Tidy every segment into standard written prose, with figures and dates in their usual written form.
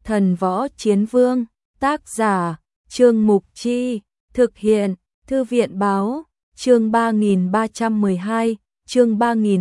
Thần Võ Chiến Vương, tác giả, Trương Mục Chi, thực hiện, Thư viện báo, chương 3312, chương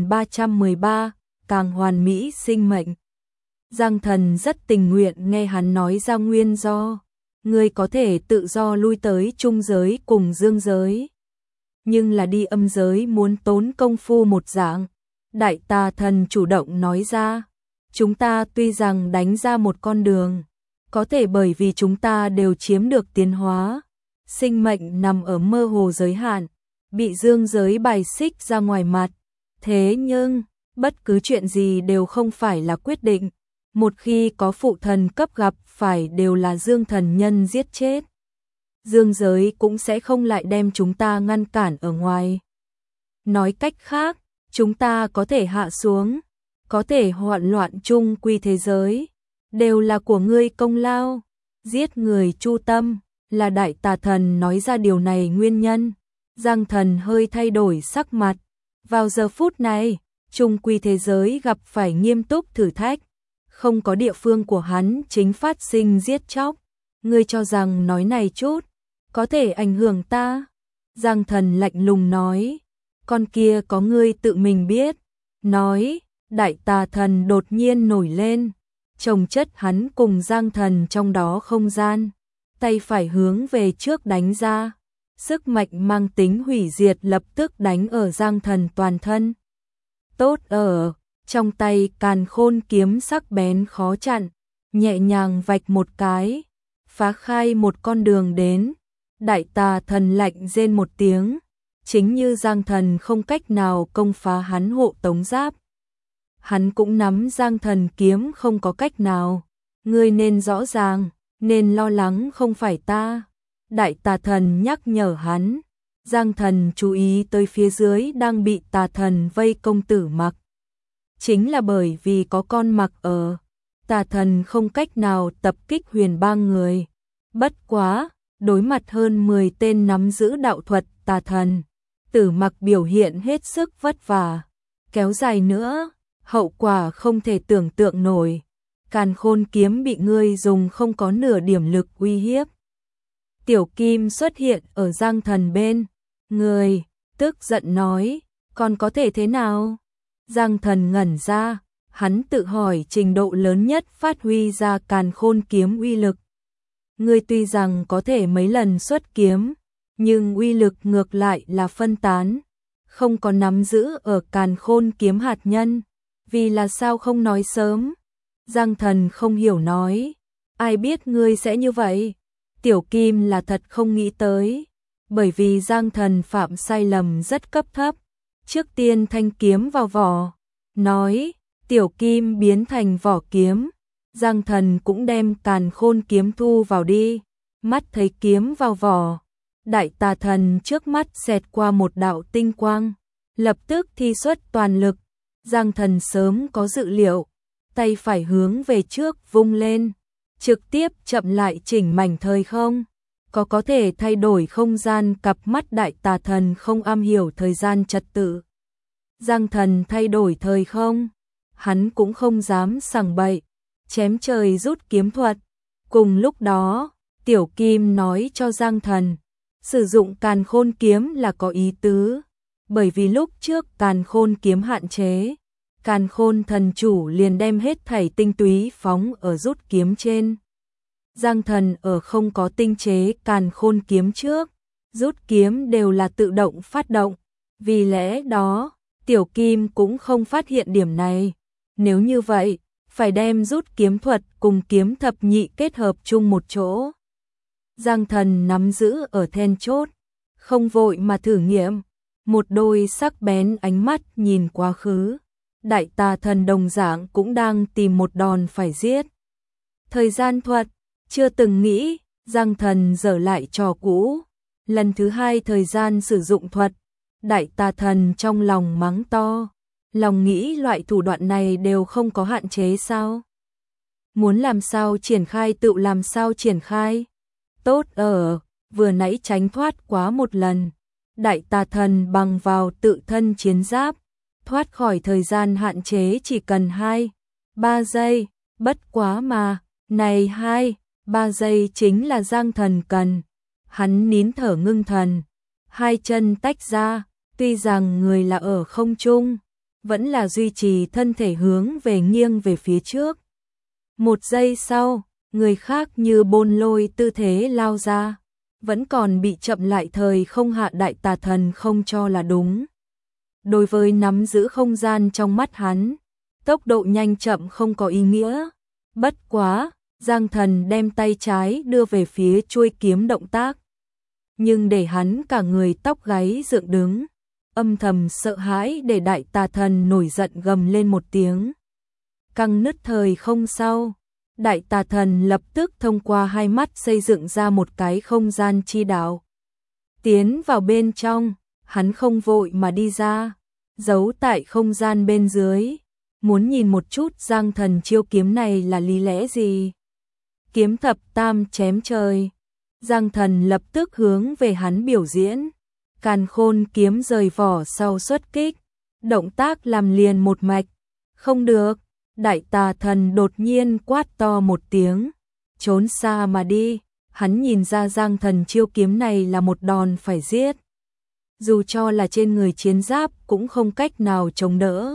3313, càng hoàn mỹ sinh mệnh. Giang Thần rất tình nguyện nghe hắn nói ra nguyên do, người có thể tự do lui tới trung giới cùng dương giới. Nhưng là đi âm giới muốn tốn công phu một dạng. Đại Tà Thần chủ động nói ra, chúng ta tuy rằng đánh ra một con đường, có thể bởi vì chúng ta đều chiếm được tiến hóa, sinh mệnh nằm ở mơ hồ giới hạn, bị dương giới bài xích ra ngoài mặt. Thế nhưng, bất cứ chuyện gì đều không phải là quyết định, một khi có phụ thần cấp gặp phải đều là dương thần nhân giết chết. Dương giới cũng sẽ không lại đem chúng ta ngăn cản ở ngoài. Nói cách khác, chúng ta có thể hạ xuống, có thể hoạn loạn chung quy thế giới, đều là của ngươi công lao. Giết người chu tâm, là Đại Tà Thần nói ra điều này nguyên nhân. Giang Thần hơi thay đổi sắc mặt. Vào giờ phút này, chung quy thế giới gặp phải nghiêm túc thử thách. Không có địa phương của hắn chính phát sinh giết chóc. Ngươi cho rằng nói này chút có thể ảnh hưởng ta? Giang Thần lạnh lùng nói. Con kia có ngươi tự mình biết. Nói, Đại Tà Thần đột nhiên nổi lên, chồng chất hắn cùng Giang Thần trong đó không gian, tay phải hướng về trước đánh ra. Sức mạnh mang tính hủy diệt lập tức đánh ở Giang Thần toàn thân. Tốt ở, trong tay Càn Khôn kiếm sắc bén khó chặn, nhẹ nhàng vạch một cái, phá khai một con đường đến. Đại Tà Thần lạnh rên một tiếng, chính như Giang Thần không cách nào công phá hắn hộ tống giáp. Hắn cũng nắm Giang Thần kiếm không có cách nào. Ngươi nên rõ ràng, nên lo lắng không phải ta. Đại Tà Thần nhắc nhở hắn. Giang Thần chú ý tới phía dưới đang bị Tà Thần vây công Tử Mặc. Chính là bởi vì có con Mặc ở, Tà Thần không cách nào tập kích Huyền Bang người. Bất quá, đối mặt hơn 10 tên nắm giữ đạo thuật Tà Thần, Tử Mặc biểu hiện hết sức vất vả. Kéo dài nữa, hậu quả không thể tưởng tượng nổi. Càn Khôn kiếm bị ngươi dùng không có nửa điểm lực uy hiếp. Tiểu Kim xuất hiện ở Giang Thần bên người, tức giận nói, còn có thể thế nào? Giang Thần ngẩn ra, hắn tự hỏi trình độ lớn nhất phát huy ra Càn Khôn kiếm uy lực. Ngươi tuy rằng có thể mấy lần xuất kiếm, nhưng uy lực ngược lại là phân tán, không có nắm giữ ở Càn Khôn kiếm hạt nhân. Vì là sao không nói sớm? Giang Thần không hiểu nói, ai biết ngươi sẽ như vậy? Tiểu Kim là thật không nghĩ tới, bởi vì Giang Thần phạm sai lầm rất cấp thấp. Trước tiên thanh kiếm vào vỏ, nói, Tiểu Kim biến thành vỏ kiếm. Giang Thần cũng đem Càn Khôn kiếm thu vào đi, mắt thấy kiếm vào vỏ. Đại Tà Thần trước mắt xẹt qua một đạo tinh quang, lập tức thi xuất toàn lực. Giang Thần sớm có dự liệu, tay phải hướng về trước vung lên, trực tiếp chậm lại chỉnh mảnh thời không. Có thể thay đổi không gian, cặp mắt Đại Tà Thần không am hiểu thời gian trật tự. Giang Thần thay đổi thời không, hắn cũng không dám sằng bậy, chém trời rút kiếm thuật. Cùng lúc đó, Tiểu Kim nói cho Giang Thần, sử dụng Càn Khôn kiếm là có ý tứ, bởi vì lúc trước Càn Khôn kiếm hạn chế, Càn Khôn thần chủ liền đem hết thảy tinh túy phóng ở rút kiếm trên. Giang Thần ở không có tinh chế Càn Khôn kiếm trước, rút kiếm đều là tự động phát động, vì lẽ đó, Tiểu Kim cũng không phát hiện điểm này. Nếu như vậy, phải đem rút kiếm thuật cùng kiếm thập nhị kết hợp chung một chỗ. Giang Thần nắm giữ ở then chốt, không vội mà thử nghiệm, một đôi sắc bén ánh mắt nhìn quá khứ. Đại Tà Thần đồng dạng cũng đang tìm một đòn phải giết. Thời gian thuật, chưa từng nghĩ, Giang Thần dở lại trò cũ. Lần thứ hai thời gian sử dụng thuật, Đại Tà Thần trong lòng mắng to. Lòng nghĩ loại thủ đoạn này đều không có hạn chế sao? Muốn làm sao triển khai tự làm sao triển khai. Tốt ở, vừa nãy tránh thoát quá một lần. Đại Tà Thần bằng vào tự thân chiến giáp, thoát khỏi thời gian hạn chế chỉ cần 2-3 giây, bất quá mà, Này 2-3 giây chính là Giang Thần cần. Hắn nín thở ngưng thần, hai chân tách ra, tuy rằng người là ở không trung, vẫn là duy trì thân thể hướng về nghiêng về phía trước. 1 giây sau, người khác như bôn lôi tư thế lao ra, vẫn còn bị chậm lại thời không hạ đại tà thần không cho là đúng. Đối với nắm giữ không gian trong mắt hắn, tốc độ nhanh chậm không có ý nghĩa. Bất quá, Giang Thần đem tay trái đưa về phía chuôi kiếm động tác. Nhưng để hắn cả người tóc gáy dựng đứng, âm thầm sợ hãi để đại tà thần nổi giận gầm lên một tiếng. Căng nứt thời không sau, đại tà thần lập tức thông qua hai mắt xây dựng ra một cái không gian chi đạo. Tiến vào bên trong, hắn không vội mà đi ra, giấu tại không gian bên dưới, muốn nhìn một chút Giang Thần chiêu kiếm này là lý lẽ gì. Kiếm thập tam chém trời. Giang Thần lập tức hướng về hắn biểu diễn. Càn khôn kiếm rời vỏ sau xuất kích, động tác làm liền một mạch. Không được, đại tà thần đột nhiên quát to một tiếng, trốn xa mà đi. Hắn nhìn ra Giang Thần chiêu kiếm này là một đòn phải giết. Dù cho là trên người chiến giáp cũng không cách nào chống đỡ.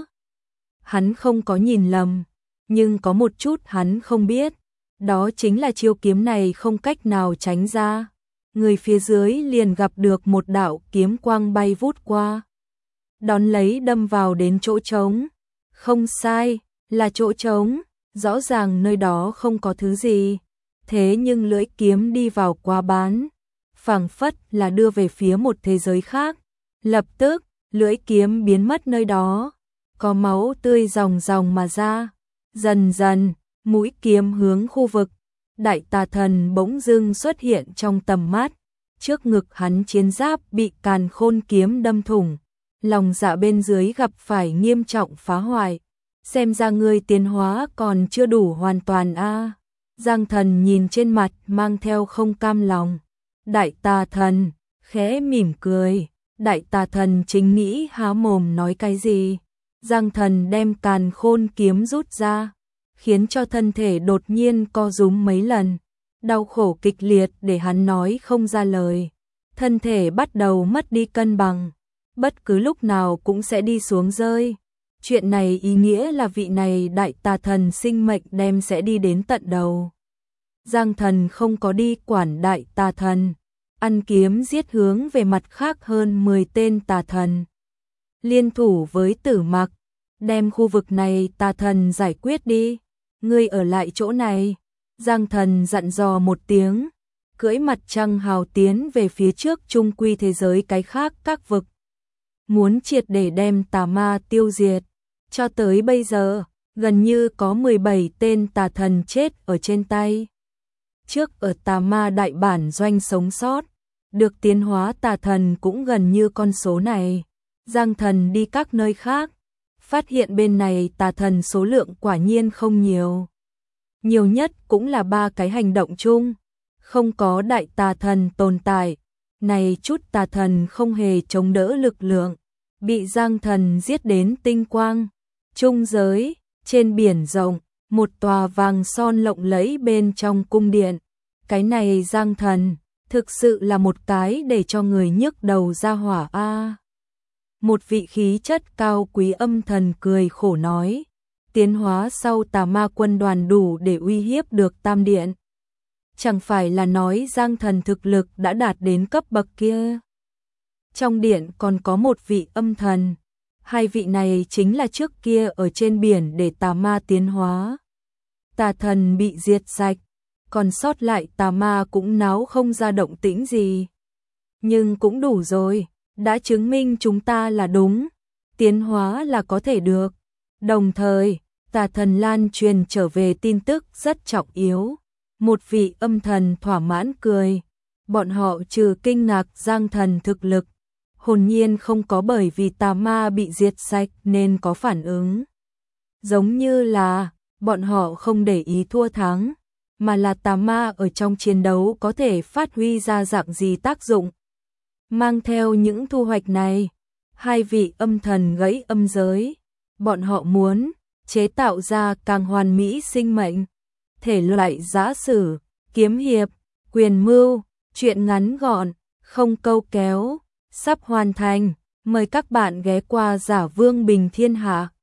Hắn không có nhìn lầm, nhưng có một chút hắn không biết, đó chính là chiêu kiếm này không cách nào tránh ra. Người phía dưới liền gặp được một đạo kiếm quang bay vút qua, đón lấy đâm vào đến chỗ trống. Không sai, là chỗ trống, rõ ràng nơi đó không có thứ gì, thế nhưng lưỡi kiếm đi vào quá bán, phảng phất là đưa về phía một thế giới khác. Lập tức, lưỡi kiếm biến mất nơi đó, có máu tươi ròng ròng mà ra. Dần dần, mũi kiếm hướng khu vực đại tà thần bỗng dưng xuất hiện trong tầm mắt. Trước ngực hắn chiến giáp bị càn khôn kiếm đâm thủng, lòng dạ bên dưới gặp phải nghiêm trọng phá hoại. Xem ra ngươi tiến hóa còn chưa đủ hoàn toàn a. Giang Thần nhìn trên mặt mang theo không cam lòng. Đại tà thần khẽ mỉm cười. Đại tà thần chính nghĩ há mồm nói cái gì. Giang Thần đem càn khôn kiếm rút ra, khiến cho thân thể đột nhiên co rúm mấy lần. Đau khổ kịch liệt để hắn nói không ra lời. Thân thể bắt đầu mất đi cân bằng, bất cứ lúc nào cũng sẽ đi xuống rơi. Chuyện này ý nghĩa là vị này đại tà thần sinh mệnh đem sẽ đi đến tận đầu. Giang Thần không có đi quản đại tà thần, ăn kiếm giết hướng về mặt khác hơn 10 tên tà thần. Liên thủ với Tử Mặc, đem khu vực này tà thần giải quyết đi. Ngươi ở lại chỗ này. Giang Thần dặn dò một tiếng, cưỡi mặt trăng hào tiến về phía trước trung quy thế giới cái khác các vực. Muốn triệt để đem tà ma tiêu diệt. Cho tới bây giờ, gần như có 17 tên tà thần chết ở trên tay. Trước ở tà ma đại bản doanh sống sót, được tiến hóa tà thần cũng gần như con số này. Giang Thần đi các nơi khác, phát hiện bên này tà thần số lượng quả nhiên không nhiều. Nhiều nhất cũng là 3 cái hành động chung, không có đại tà thần tồn tại. Này chút tà thần không hề chống đỡ lực lượng, bị Giang Thần giết đến tinh quang. Trung giới, trên biển rộng, một tòa vàng son lộng lẫy bên trong cung điện. Cái này Giang Thần, thực sự là một cái để cho người nhức đầu ra hỏa a. Một vị khí chất cao quý âm thần cười khổ nói, tiến hóa sau tà ma quân đoàn đủ để uy hiếp được Tam Điện. Chẳng phải là nói Giang Thần thực lực đã đạt đến cấp bậc kia. Trong điện còn có một vị âm thần, hai vị này chính là trước kia ở trên biển để tà ma tiến hóa. Tà thần bị diệt sạch, còn sót lại tà ma cũng náo không ra động tĩnh gì. Nhưng cũng đủ rồi, đã chứng minh chúng ta là đúng, tiến hóa là có thể được. Đồng thời, tà thần lan truyền trở về tin tức rất trọng yếu. Một vị âm thần thỏa mãn cười, bọn họ trừ kinh ngạc Giang Thần thực lực, hồn nhiên không có bởi vì tà ma bị diệt sạch nên có phản ứng. Giống như là, bọn họ không để ý thua thắng, mà là tà ma ở trong chiến đấu có thể phát huy ra dạng gì tác dụng. Mang theo những thu hoạch này, hai vị âm thần gãy âm giới, bọn họ muốn chế tạo ra càng hoàn mỹ sinh mệnh. thể loại giã sử, kiếm hiệp, quyền mưu, truyện ngắn gọn, không câu kéo, sắp hoàn thành. Mời các bạn ghé qua Giả Vương Bình Thiên Hạ.